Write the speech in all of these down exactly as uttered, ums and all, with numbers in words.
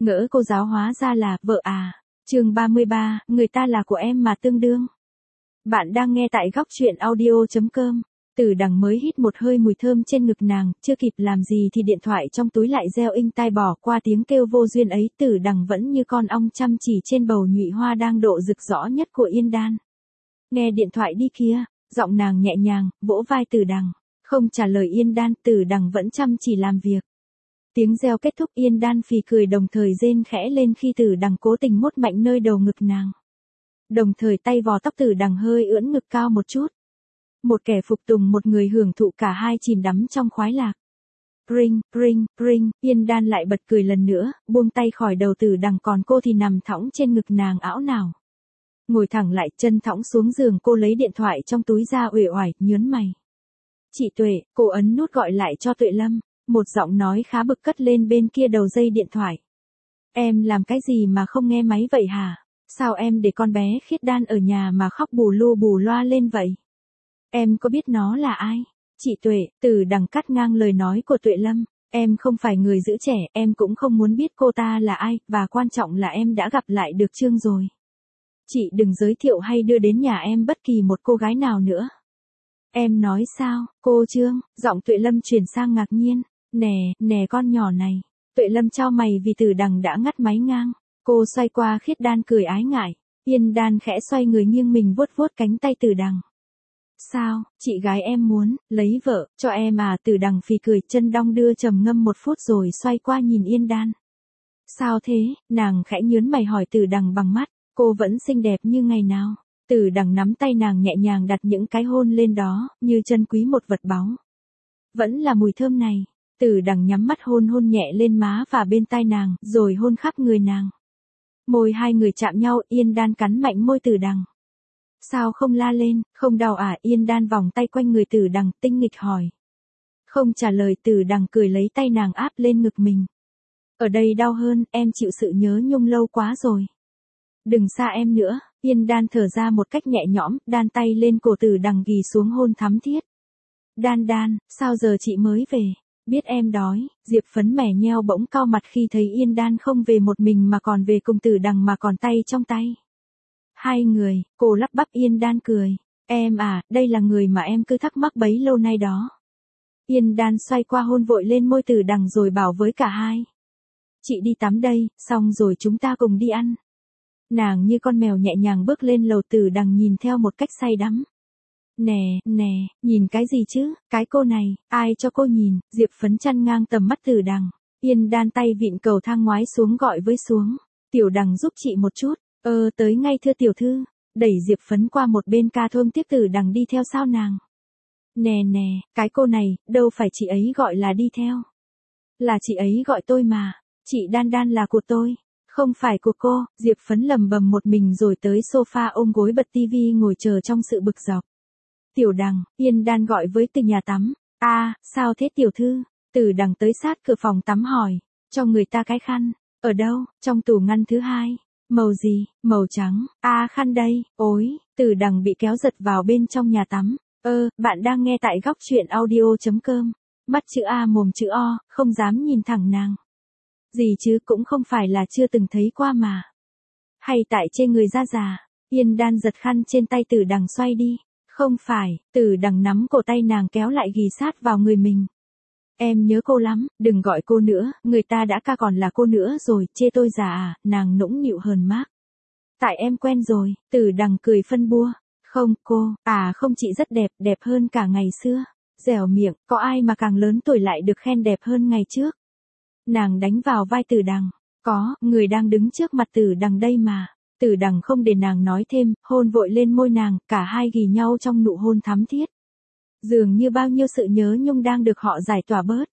Ngỡ cô giáo hóa ra là vợ à. Chương ba mươi ba, người ta là của em mà tương đương. Bạn đang nghe tại góc truyện audio chấm com. Tử Đằng mới hít một hơi mùi thơm trên ngực nàng, chưa kịp làm gì thì điện thoại trong túi lại reo inh tai, bỏ qua tiếng kêu vô duyên ấy. Tử Đằng vẫn như con ong chăm chỉ trên bầu nhụy hoa đang độ rực rõ nhất của Yên Đan. Nghe điện thoại đi kia, giọng nàng nhẹ nhàng, vỗ vai Tử Đằng. Không trả lời Yên Đan, Tử Đằng vẫn chăm chỉ làm việc. Tiếng reo kết thúc, Yên Đan phì cười đồng thời rên khẽ lên khi Tử Đằng cố tình mốt mạnh nơi đầu ngực nàng. Đồng thời tay vò tóc Tử Đằng hơi ưỡn ngực cao một chút. Một kẻ phục tùng một người hưởng thụ, cả hai chìm đắm trong khoái lạc. Ring, ring, ring, Yên Đan lại bật cười lần nữa, buông tay khỏi đầu Tử Đằng, còn cô thì nằm thõng trên ngực nàng ảo nào. Ngồi thẳng lại, chân thõng xuống giường, cô lấy điện thoại trong túi ra uể oải, nhớn mày. Chị Tuệ, cô ấn nút gọi lại cho Tuệ Lâm. Một giọng nói khá bực cất lên bên kia đầu dây điện thoại. Em làm cái gì mà không nghe máy vậy hả? Sao em để con bé Khiết Đan ở nhà mà khóc bù lu bù loa lên vậy? Em có biết nó là ai? Chị Tuệ, Tử Đằng cắt ngang lời nói của Tuệ Lâm. Em không phải người giữ trẻ, em cũng không muốn biết cô ta là ai, và quan trọng là em đã gặp lại được Trương rồi. Chị đừng giới thiệu hay đưa đến nhà em bất kỳ một cô gái nào nữa. Em nói sao, cô Trương? Giọng Tuệ Lâm chuyển sang ngạc nhiên. Nè, nè con nhỏ này. Tuệ Lâm chau mày vì Tử Đằng đã ngắt máy ngang. Cô xoay qua Khiết Đan cười ái ngại. Yên Đan khẽ xoay người nghiêng mình vuốt vuốt cánh tay Tử Đằng. Sao, chị gái em muốn lấy vợ cho em à? Tử Đằng phì cười, chân đong đưa trầm ngâm một phút rồi xoay qua nhìn Yên Đan. Sao thế? Nàng khẽ nhớn mày hỏi Tử Đằng bằng mắt. Cô vẫn xinh đẹp như ngày nào. Tử Đằng nắm tay nàng nhẹ nhàng đặt những cái hôn lên đó, như trân quý một vật báu. Vẫn là mùi thơm này. Tử Đằng nhắm mắt hôn hôn nhẹ lên má và bên tai nàng, rồi hôn khắp người nàng. Môi hai người chạm nhau, Yên Đan cắn mạnh môi Tử Đằng. Sao không la lên, không đau à? Yên Đan vòng tay quanh người Tử Đằng, tinh nghịch hỏi. Không trả lời. Tử Đằng cười lấy tay nàng áp lên ngực mình. Ở đây đau hơn, em chịu sự nhớ nhung lâu quá rồi. Đừng xa em nữa. Yên Đan thở ra một cách nhẹ nhõm, đan tay lên cổ Tử Đằng ghì xuống hôn thắm thiết. Đan Đan, sao giờ chị mới về? Biết em đói. Diệp Phấn mẻ nheo bỗng cau mặt khi thấy Yên Đan không về một mình mà còn về cùng Tử Đằng, mà còn tay trong tay. Hai người, cô lắp bắp. Yên Đan cười. Em à, đây là người mà em cứ thắc mắc bấy lâu nay đó. Yên Đan xoay qua hôn vội lên môi Tử Đằng rồi bảo với cả hai. Chị đi tắm đây, xong rồi chúng ta cùng đi ăn. Nàng như con mèo nhẹ nhàng bước lên lầu. Tử Đằng nhìn theo một cách say đắm. Nè, nè, nhìn cái gì chứ? Cái cô này, ai cho cô nhìn? Diệp Phấn chăn ngang tầm mắt Tử Đằng. Yên Đan tay vịn cầu thang ngoái xuống gọi với xuống. Tiểu Đằng giúp chị một chút. Ờ tới ngay thưa tiểu thư. Đẩy Diệp Phấn qua một bên, ca thơm tiếp Tử Đằng đi theo sau nàng. Nè nè, cái cô này, đâu phải chị ấy gọi là đi theo. Là chị ấy gọi tôi mà. Chị Đan Đan là của tôi. Không phải của cô. Diệp Phấn lầm bầm một mình rồi tới sofa ôm gối bật tivi ngồi chờ trong sự bực dọc. Tiểu Đằng, Yên Đan gọi với từ nhà tắm. A, à, sao thế tiểu thư? Tử Đằng tới sát cửa phòng tắm hỏi. Cho người ta cái khăn. Ở đâu? Trong tủ ngăn thứ hai. Màu gì? Màu trắng. A, à, khăn đây. Ôi, Tử Đằng bị kéo giật vào bên trong nhà tắm. Ơ, bạn đang nghe tại góc truyện audio chấm com. Mắt chữ A mồm chữ O, không dám nhìn thẳng nàng. Gì chứ, cũng không phải là chưa từng thấy qua mà. Hay tại chê người da già. Yên Đan giật khăn trên tay Tử Đằng xoay đi. Không phải. Tử Đằng nắm cổ tay nàng kéo lại ghì sát vào người mình. Em nhớ cô lắm, đừng gọi cô nữa, người ta đã ca còn là cô nữa rồi, chê tôi già à? Nàng nũng nịu hờn mác. Tại em quen rồi. Tử Đằng cười phân bua. Không, cô, à không, chị rất đẹp, đẹp hơn cả ngày xưa. Dẻo miệng, có ai mà càng lớn tuổi lại được khen đẹp hơn ngày trước. Nàng đánh vào vai Tử Đằng. Có, người đang đứng trước mặt Tử Đằng đây mà. Tử Đằng không để nàng nói thêm, hôn vội lên môi nàng, cả hai ghì nhau trong nụ hôn thắm thiết. Dường như bao nhiêu sự nhớ nhung đang được họ giải tỏa bớt.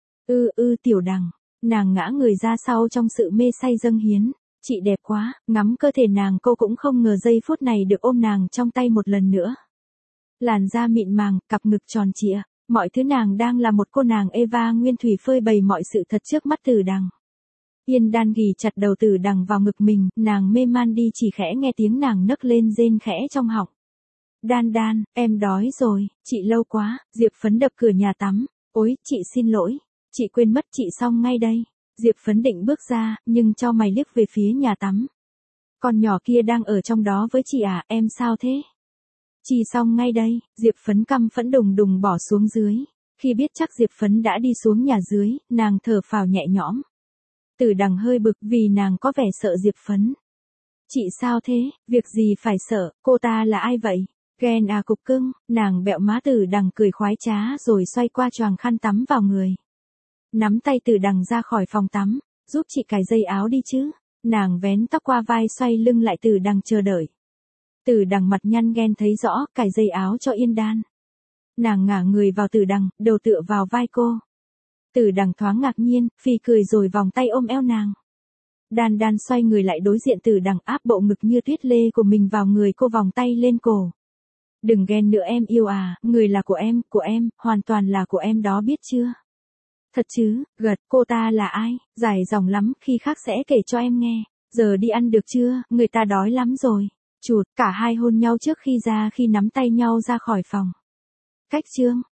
Ư ư Tiểu Đằng. Nàng ngã người ra sau trong sự mê say dâng hiến. Chị đẹp quá. Ngắm cơ thể nàng, cô cũng không ngờ giây phút này được ôm nàng trong tay một lần nữa. Làn da mịn màng, cặp ngực tròn trịa. Mọi thứ nàng đang là một cô nàng Eva Nguyên Thủy phơi bày mọi sự thật trước mắt Tử Đằng. Yên Đan ghì chặt đầu Tử Đằng vào ngực mình, nàng mê man đi, chỉ khẽ nghe tiếng nàng nấc lên rên khẽ trong họng. Đan Đan, em đói rồi, chị lâu quá. Diệp Phấn đập cửa nhà tắm. Ôi, chị xin lỗi. Chị quên mất, chị xong ngay đây. Diệp Phấn định bước ra, nhưng cho mày liếc về phía nhà tắm. Con nhỏ kia đang ở trong đó với chị à, em sao thế? Chị xong ngay đây, Diệp Phấn căm phẫn đùng đùng bỏ xuống dưới. Khi biết chắc Diệp Phấn đã đi xuống nhà dưới, nàng thở phào nhẹ nhõm. Tử Đằng hơi bực vì nàng có vẻ sợ Diệp Phấn. Chị sao thế, việc gì phải sợ, cô ta là ai vậy? Ghen à cục cưng, nàng bẹo má Tử Đằng cười khoái trá rồi xoay qua choàng khăn tắm vào người. Nắm tay Tử Đằng ra khỏi phòng tắm, giúp chị cài dây áo đi chứ. Nàng vén tóc qua vai xoay lưng lại Tử Đằng chờ đợi. Tử Đằng mặt nhăn ghen thấy rõ, cài dây áo cho yên đan. Nàng ngả người vào Tử Đằng, đầu tựa vào vai cô. Tử Đằng thoáng ngạc nhiên, phì cười rồi vòng tay ôm eo nàng. Đan Đan xoay người lại đối diện Tử Đằng, áp bộ ngực như tuyết lê của mình vào người cô, vòng tay lên cổ. Đừng ghen nữa em yêu à, người là của em, của em, hoàn toàn là của em đó biết chưa? Thật chứ, gật, cô ta là ai, dài dòng lắm, khi khác sẽ kể cho em nghe. Giờ đi ăn được chưa, người ta đói lắm rồi. Chụt, cả hai hôn nhau trước khi ra, khi nắm tay nhau ra khỏi phòng. Cách chương